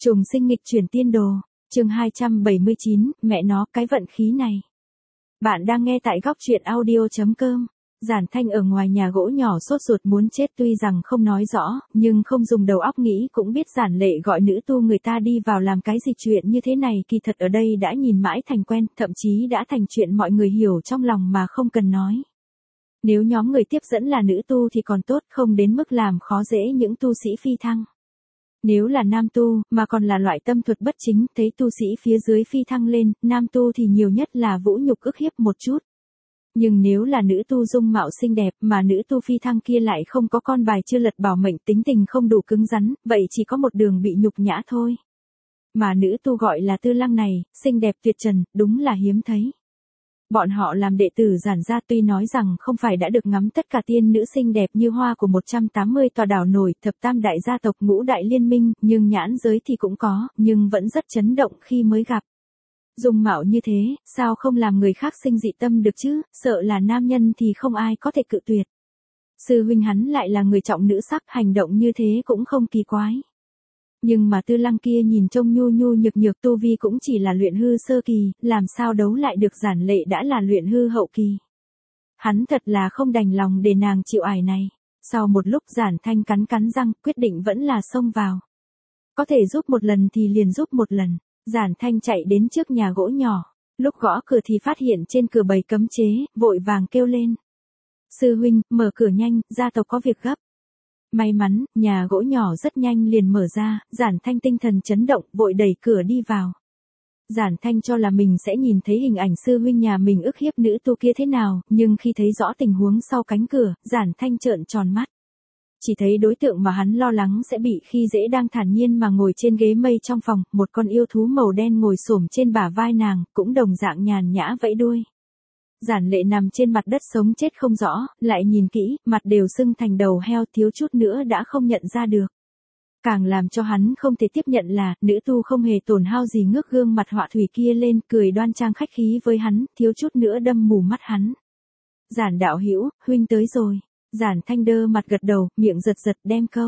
Trùng sinh nghịch chuyển tiên đồ, chương 279, mẹ nó, cái vận khí này. Bạn đang nghe tại góc truyện audio.com. Giản Thanh ở ngoài nhà gỗ nhỏ sốt ruột muốn chết, tuy rằng không nói rõ, nhưng không dùng đầu óc nghĩ cũng biết Giản Lệ gọi nữ tu người ta đi vào làm cái gì. Chuyện như thế này kỳ thật ở đây đã nhìn mãi thành quen, thậm chí đã thành chuyện mọi người hiểu trong lòng mà không cần nói. Nếu nhóm người tiếp dẫn là nữ tu thì còn tốt, không đến mức làm khó dễ những tu sĩ phi thăng. Nếu là nam tu, mà còn là loại tâm thuật bất chính, thấy tu sĩ phía dưới phi thăng lên, nam tu thì nhiều nhất là vũ nhục ức hiếp một chút. Nhưng nếu là nữ tu dung mạo xinh đẹp, mà nữ tu phi thăng kia lại không có con bài chưa lật bảo mệnh, tính tình không đủ cứng rắn, vậy chỉ có một đường bị nhục nhã thôi. Mà nữ tu gọi là Tư Lăng này, xinh đẹp tuyệt trần, đúng là hiếm thấy. Bọn họ làm đệ tử Giản gia tuy nói rằng không phải đã được ngắm tất cả tiên nữ xinh đẹp như hoa của 180 tòa đảo nổi, thập tam đại gia tộc, ngũ đại liên minh, nhưng nhãn giới thì cũng có, nhưng vẫn rất chấn động khi mới gặp. Dung mạo như thế, sao không làm người khác sinh dị tâm được chứ, sợ là nam nhân thì không ai có thể cự tuyệt. Sư huynh hắn lại là người trọng nữ sắc, hành động như thế cũng không kỳ quái. Nhưng mà Tư Lăng kia nhìn trông nhu nhu nhược nhược, tu vi cũng chỉ là luyện hư sơ kỳ, làm sao đấu lại được Giản Lệ đã là luyện hư hậu kỳ. Hắn thật là không đành lòng để nàng chịu ải này. Sau một lúc Giản Thanh cắn cắn răng, quyết định vẫn là xông vào. Có thể giúp một lần thì liền giúp một lần. Giản Thanh chạy đến trước nhà gỗ nhỏ. Lúc gõ cửa thì phát hiện trên cửa bày cấm chế, vội vàng kêu lên. Sư huynh, mở cửa nhanh, gia tộc có việc gấp. May mắn, nhà gỗ nhỏ rất nhanh liền mở ra, Giản Thanh tinh thần chấn động, vội đẩy cửa đi vào. Giản Thanh cho là mình sẽ nhìn thấy hình ảnh sư huynh nhà mình ức hiếp nữ tu kia thế nào, nhưng khi thấy rõ tình huống sau cánh cửa, Giản Thanh trợn tròn mắt. Chỉ thấy đối tượng mà hắn lo lắng sẽ bị khi dễ đang thản nhiên mà ngồi trên ghế mây trong phòng, một con yêu thú màu đen ngồi xổm trên bả vai nàng, cũng đồng dạng nhàn nhã vẫy đuôi. Giản Lệ nằm trên mặt đất sống chết không rõ, lại nhìn kỹ, mặt đều sưng thành đầu heo, thiếu chút nữa đã không nhận ra được. Càng làm cho hắn không thể tiếp nhận là, nữ tu không hề tổn hao gì ngước gương mặt họa thủy kia lên, cười đoan trang khách khí với hắn, thiếu chút nữa đâm mù mắt hắn. Giản đạo hữu, huynh tới rồi. Giản Thanh đơ mặt gật đầu, miệng giật giật đem câu.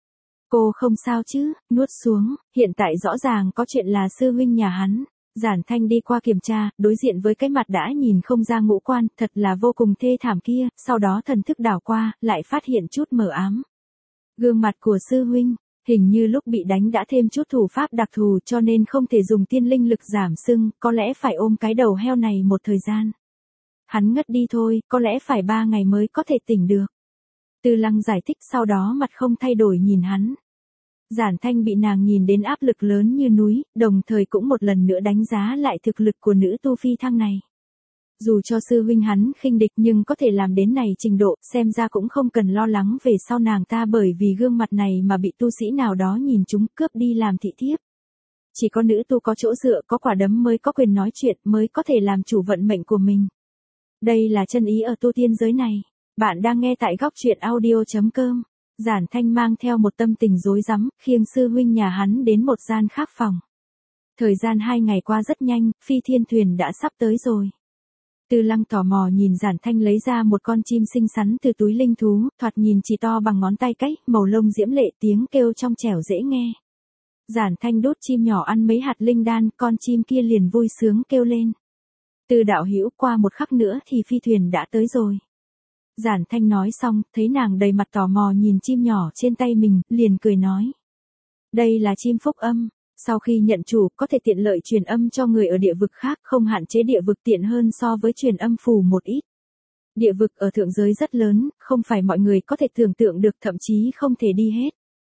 Cô không sao chứ, nuốt xuống, hiện tại rõ ràng có chuyện là sư huynh nhà hắn. Giản Thanh đi qua kiểm tra, đối diện với cái mặt đã nhìn không ra ngũ quan, thật là vô cùng thê thảm kia, sau đó thần thức đảo qua, lại phát hiện chút mờ ám. Gương mặt của sư huynh, hình như lúc bị đánh đã thêm chút thủ pháp đặc thù cho nên không thể dùng tiên linh lực giảm sưng, có lẽ phải ôm cái đầu heo này một thời gian. Hắn ngất đi thôi, có lẽ phải 3 ngày mới có thể tỉnh được. Tư Lăng giải thích, sau đó mặt không thay đổi nhìn hắn. Giản Thanh bị nàng nhìn đến áp lực lớn như núi, đồng thời cũng một lần nữa đánh giá lại thực lực của nữ tu phi thăng này. Dù cho sư huynh hắn khinh địch nhưng có thể làm đến này trình độ, xem ra cũng không cần lo lắng về sau nàng ta bởi vì gương mặt này mà bị tu sĩ nào đó nhìn trúng cướp đi làm thị thiếp. Chỉ có nữ tu có chỗ dựa, có quả đấm mới có quyền nói chuyện, mới có thể làm chủ vận mệnh của mình. Đây là chân ý ở tu tiên giới này. Bạn đang nghe tại góc truyện audio.com. Giản Thanh mang theo một tâm tình rối rắm, khiêng sư huynh nhà hắn đến một gian khác phòng. Thời gian 2 ngày qua rất nhanh, phi thiên thuyền đã sắp tới rồi. Tư Lăng tò mò nhìn Giản Thanh lấy ra một con chim xinh xắn từ túi linh thú, thoạt nhìn chỉ to bằng ngón tay cái, màu lông diễm lệ, tiếng kêu trong trẻo dễ nghe. Giản Thanh đốt chim nhỏ ăn mấy hạt linh đan, con chim kia liền vui sướng kêu lên. Từ đạo hữu, qua một khắc nữa thì phi thuyền đã tới rồi. Giản Thanh nói xong, thấy nàng đầy mặt tò mò nhìn chim nhỏ trên tay mình, liền cười nói. Đây là chim phúc âm, sau khi nhận chủ, có thể tiện lợi truyền âm cho người ở địa vực khác, không hạn chế địa vực, tiện hơn so với truyền âm phù một ít. Địa vực ở thượng giới rất lớn, không phải mọi người có thể tưởng tượng được, thậm chí không thể đi hết.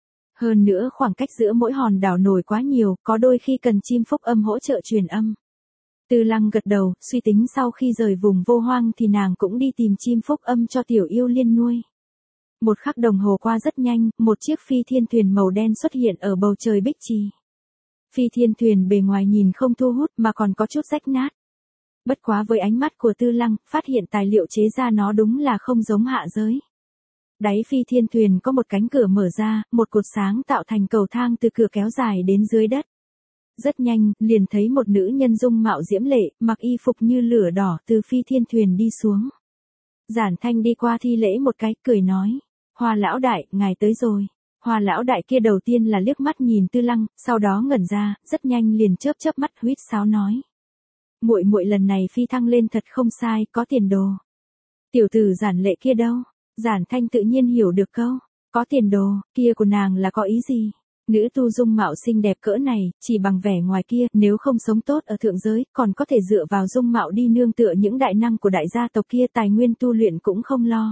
Hơn nữa khoảng cách giữa mỗi hòn đảo nổi quá nhiều, có đôi khi cần chim phúc âm hỗ trợ truyền âm. Tư Lăng gật đầu, suy tính sau khi rời vùng vô hoang thì nàng cũng đi tìm chim phúc âm cho tiểu yêu liên nuôi. Một khắc đồng hồ qua rất nhanh, một chiếc phi thiên thuyền màu đen xuất hiện ở bầu trời Bích Trì. Phi thiên thuyền bề ngoài nhìn không thu hút mà còn có chút rách nát. Bất quá với ánh mắt của Tư Lăng, phát hiện tài liệu chế ra nó đúng là không giống hạ giới. Đáy phi thiên thuyền có một cánh cửa mở ra, một cột sáng tạo thành cầu thang từ cửa kéo dài đến dưới đất. Rất nhanh, liền thấy một nữ nhân dung mạo diễm lệ, mặc y phục như lửa đỏ từ phi thiên thuyền đi xuống. Giản Thanh đi qua thi lễ một cái, cười nói. Hoa lão đại, ngài tới rồi. Hoa lão đại kia đầu tiên là liếc mắt nhìn Tư Lăng, sau đó ngẩn ra, rất nhanh liền chớp chớp mắt huýt sáo nói. Muội muội lần này phi thăng lên thật không sai, có tiền đồ. Tiểu tử Giản Lệ kia đâu? Giản Thanh tự nhiên hiểu được câu, có tiền đồ, kia của nàng là có ý gì? Nữ tu dung mạo xinh đẹp cỡ này, chỉ bằng vẻ ngoài kia, nếu không sống tốt ở thượng giới, còn có thể dựa vào dung mạo đi nương tựa những đại năng của đại gia tộc kia, tài nguyên tu luyện cũng không lo.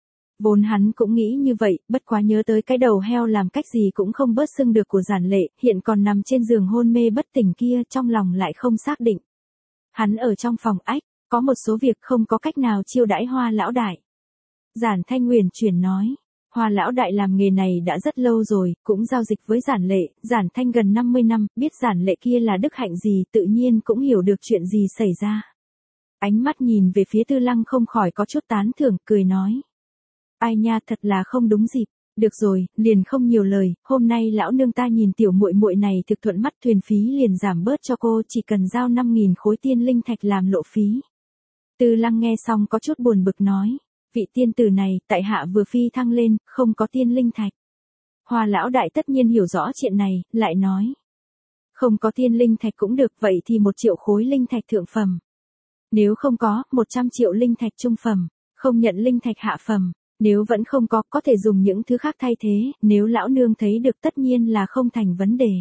Vốn hắn cũng nghĩ như vậy, bất quá nhớ tới cái đầu heo làm cách gì cũng không bớt sưng được của Giản Lệ, hiện còn nằm trên giường hôn mê bất tỉnh kia, trong lòng lại không xác định. Hắn ở trong phòng ách, có một số việc không có cách nào chiêu đãi Hoa lão đại. Giản Thanh huyền chuyển nói, Hoa lão đại làm nghề này đã rất lâu rồi, cũng giao dịch với Giản Lệ, Giản Thanh gần 50 năm, biết Giản Lệ kia là đức hạnh gì, tự nhiên cũng hiểu được chuyện gì xảy ra. Ánh mắt nhìn về phía Tư Lăng không khỏi có chút tán thưởng, cười nói. Ai nha, thật là không đúng dịp. Được rồi, liền không nhiều lời, hôm nay lão nương ta nhìn tiểu muội muội này thực thuận mắt, thuyền phí liền giảm bớt cho cô, chỉ cần giao 5.000 khối tiên linh thạch làm lộ phí. Tư Lăng nghe xong có chút buồn bực nói, vị tiên tử này, tại hạ vừa phi thăng lên, không có tiên linh thạch. Hoa lão đại tất nhiên hiểu rõ chuyện này, lại nói. Không có tiên linh thạch cũng được, vậy thì 1 triệu khối linh thạch thượng phẩm. Nếu không có, 100 triệu linh thạch trung phẩm, không nhận linh thạch hạ phẩm. Nếu vẫn không có thể dùng những thứ khác thay thế, nếu lão nương thấy được tất nhiên là không thành vấn đề.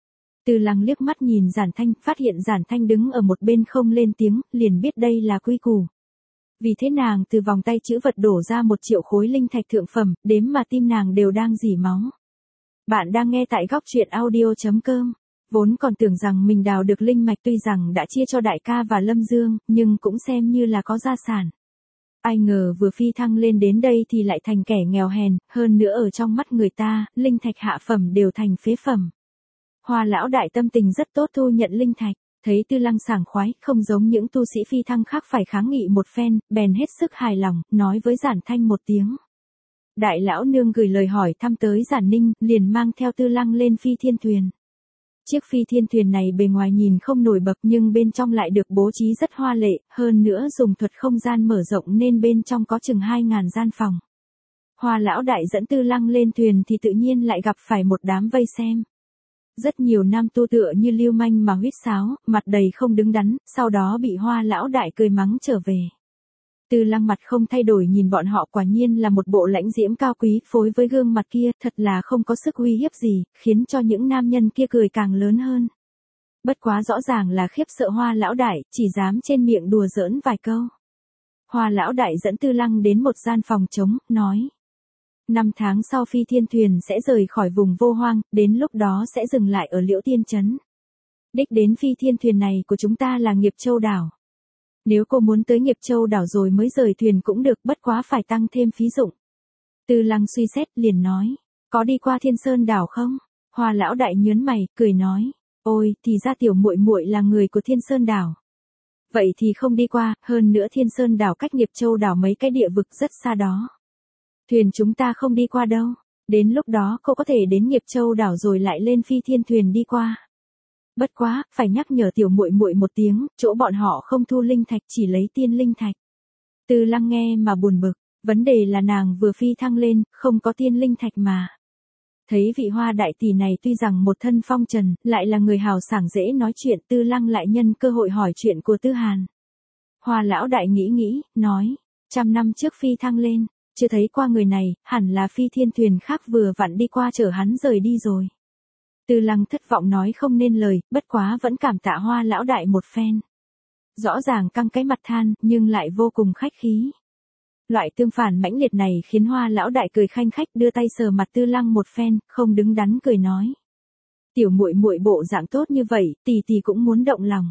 Tư Lăng liếc mắt nhìn Giản Thanh, phát hiện Giản Thanh đứng ở một bên không lên tiếng, liền biết đây là quy củ. Vì thế nàng từ vòng tay chữ vật đổ ra 1 triệu khối linh thạch thượng phẩm, đếm mà tim nàng đều đang rỉ máu. Bạn đang nghe tại góc truyện audio.com. Vốn còn tưởng rằng mình đào được linh mạch, tuy rằng đã chia cho đại ca và Lâm Dương, nhưng cũng xem như là có gia sản. Ai ngờ vừa phi thăng lên đến đây thì lại thành kẻ nghèo hèn, hơn nữa ở trong mắt người ta, linh thạch hạ phẩm đều thành phế phẩm. Hoa lão đại tâm tình rất tốt thu nhận linh thạch, thấy Tư Lăng sảng khoái, không giống những tu sĩ phi thăng khác phải kháng nghị một phen, bèn hết sức hài lòng, nói với Giản Thanh một tiếng. Đại lão nương gửi lời hỏi thăm tới Giản Ninh, liền mang theo Tư Lăng lên phi thiên thuyền. Chiếc phi thiên thuyền này bề ngoài nhìn không nổi bật nhưng bên trong lại được bố trí rất hoa lệ, hơn nữa dùng thuật không gian mở rộng nên bên trong có chừng 2.000 gian phòng. Hoa lão đại dẫn Tư Lăng lên thuyền thì tự nhiên lại gặp phải một đám vây xem. Rất nhiều nam tu tựa như lưu manh mà huýt sáo, mặt đầy không đứng đắn, sau đó bị Hoa lão đại cười mắng trở về. Tư Lăng mặt không thay đổi nhìn bọn họ, quả nhiên là một bộ lãnh diễm cao quý, phối với gương mặt kia, thật là không có sức uy hiếp gì, khiến cho những nam nhân kia cười càng lớn hơn. Bất quá rõ ràng là khiếp sợ Hoa lão đại, chỉ dám trên miệng đùa giỡn vài câu. Hoa lão đại dẫn Tư Lăng đến một gian phòng trống, nói. 5 tháng sau phi thiên thuyền sẽ rời khỏi vùng vô hoang, đến lúc đó sẽ dừng lại ở Liễu Tiên Trấn. Đích đến phi thiên thuyền này của chúng ta là Nghiệp Châu đảo. Nếu cô muốn tới Nghiệp Châu đảo rồi mới rời thuyền cũng được, bất quá phải tăng thêm phí dụng. Tư Lăng suy xét liền nói, có đi qua Thiên Sơn đảo không? Hoa lão đại nhớn mày, cười nói, ôi, thì ra tiểu muội muội là người của Thiên Sơn đảo. Vậy thì không đi qua, hơn nữa Thiên Sơn đảo cách Nghiệp Châu đảo mấy cái địa vực rất xa đó. Thuyền chúng ta không đi qua đâu, đến lúc đó cô có thể đến Nghiệp Châu đảo rồi lại lên phi thiên thuyền đi qua. Bất quá, phải nhắc nhở tiểu muội muội một tiếng, chỗ bọn họ không thu linh thạch, chỉ lấy tiên linh thạch. Tư Lăng nghe mà buồn bực, vấn đề là nàng vừa phi thăng lên, không có tiên linh thạch mà. Thấy vị Hoa đại tỷ này tuy rằng một thân phong trần, lại là người hào sảng dễ nói chuyện, Tư Lăng lại nhân cơ hội hỏi chuyện của Tư Hàn. Hoa lão đại nghĩ, nói, 100 năm trước phi thăng lên, chưa thấy qua người này, hẳn là phi thiên thuyền khác vừa vặn đi qua chở hắn rời đi rồi. Tư Lăng thất vọng nói không nên lời, bất quá vẫn cảm tạ Hoa lão đại một phen. Rõ ràng căng cái mặt than, nhưng lại vô cùng khách khí. Loại tương phản mãnh liệt này khiến Hoa lão đại cười khanh khách, đưa tay sờ mặt Tư Lăng một phen, không đứng đắn cười nói. Tiểu muội muội bộ dạng tốt như vậy, tỷ tỷ cũng muốn động lòng.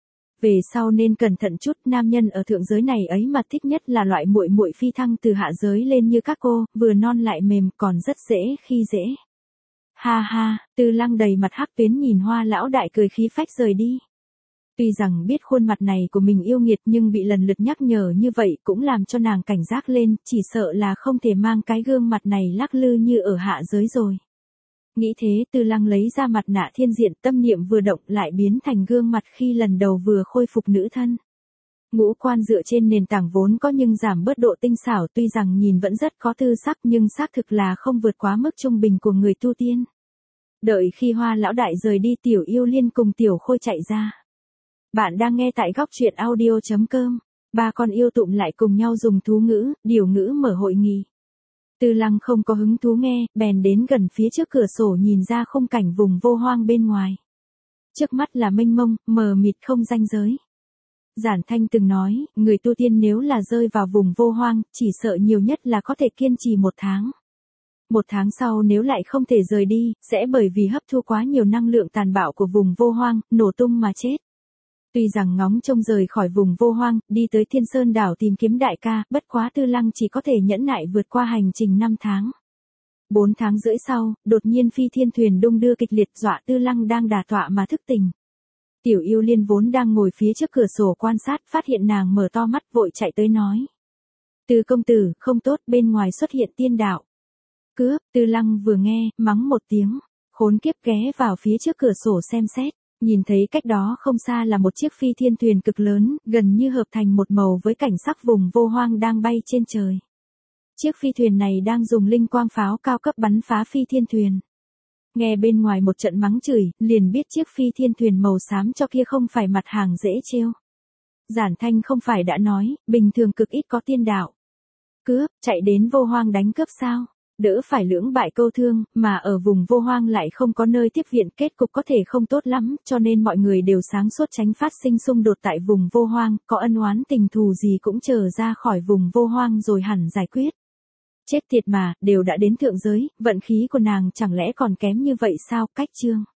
Về sau nên cẩn thận chút, nam nhân ở thượng giới này ấy mà thích nhất là loại muội muội phi thăng từ hạ giới lên như các cô, vừa non lại mềm, còn rất dễ khi dễ. Ha ha, Tư Lăng đầy mặt hắc tuyến nhìn Hoa lão đại cười khí phách rời đi. Tuy rằng biết khuôn mặt này của mình yêu nghiệt nhưng bị lần lượt nhắc nhở như vậy cũng làm cho nàng cảnh giác lên, chỉ sợ là không thể mang cái gương mặt này lắc lư như ở hạ giới rồi. Nghĩ thế, Tư Lăng lấy ra mặt nạ thiên diện, tâm niệm vừa động lại biến thành gương mặt khi lần đầu vừa khôi phục nữ thân. Ngũ quan dựa trên nền tảng vốn có nhưng giảm bớt độ tinh xảo, tuy rằng nhìn vẫn rất có tư sắc nhưng xác thực là không vượt quá mức trung bình của người tu tiên. Đợi khi Hoa lão đại rời đi, Tiểu Yêu Liên cùng Tiểu Khôi chạy ra. Bạn đang nghe tại góc truyện audio.com. Ba con yêu tụm lại cùng nhau dùng thú ngữ, điều ngữ mở hội nghị. Tư Lăng không có hứng thú nghe, bèn đến gần phía trước cửa sổ nhìn ra khung cảnh vùng vô hoang bên ngoài. Trước mắt là mênh mông, mờ mịt không ranh giới. Giản Thanh từng nói, người tu tiên nếu là rơi vào vùng vô hoang, chỉ sợ nhiều nhất là có thể kiên trì 1 tháng. 1 tháng sau nếu lại không thể rời đi, sẽ bởi vì hấp thu quá nhiều năng lượng tàn bạo của vùng vô hoang, nổ tung mà chết. Tuy rằng ngóng trông rời khỏi vùng vô hoang, đi tới Thiên Sơn đảo tìm kiếm đại ca, bất quá Tư Lăng chỉ có thể nhẫn nại vượt qua hành trình 5 tháng. 4 tháng rưỡi sau, đột nhiên phi thiên thuyền đung đưa kịch liệt, dọa Tư Lăng đang đả tọa mà thức tỉnh. Tiểu Yêu Liên vốn đang ngồi phía trước cửa sổ quan sát, phát hiện nàng mở to mắt vội chạy tới nói. Từ công tử, không tốt, bên ngoài xuất hiện tiên đạo. Cướp, Tư Lăng vừa nghe, mắng một tiếng, khốn kiếp, ghé vào phía trước cửa sổ xem xét. Nhìn thấy cách đó không xa là một chiếc phi thiên thuyền cực lớn, gần như hợp thành một màu với cảnh sắc vùng vô hoang đang bay trên trời. Chiếc phi thuyền này đang dùng linh quang pháo cao cấp bắn phá phi thiên thuyền. Nghe bên ngoài một trận mắng chửi, liền biết chiếc phi thiên thuyền màu xám cho kia không phải mặt hàng dễ trêu. Giản Thanh không phải đã nói, bình thường cực ít có tiên đạo. Cướp, chạy đến vô hoang đánh cướp sao? Đỡ phải lưỡng bại câu thương, mà ở vùng vô hoang lại không có nơi tiếp viện, kết cục có thể không tốt lắm, cho nên mọi người đều sáng suốt tránh phát sinh xung đột tại vùng vô hoang, có ân oán tình thù gì cũng chờ ra khỏi vùng vô hoang rồi hẳn giải quyết. Chết tiệt mà, đều đã đến thượng giới, vận khí của nàng chẳng lẽ còn kém như vậy sao? Cách chương.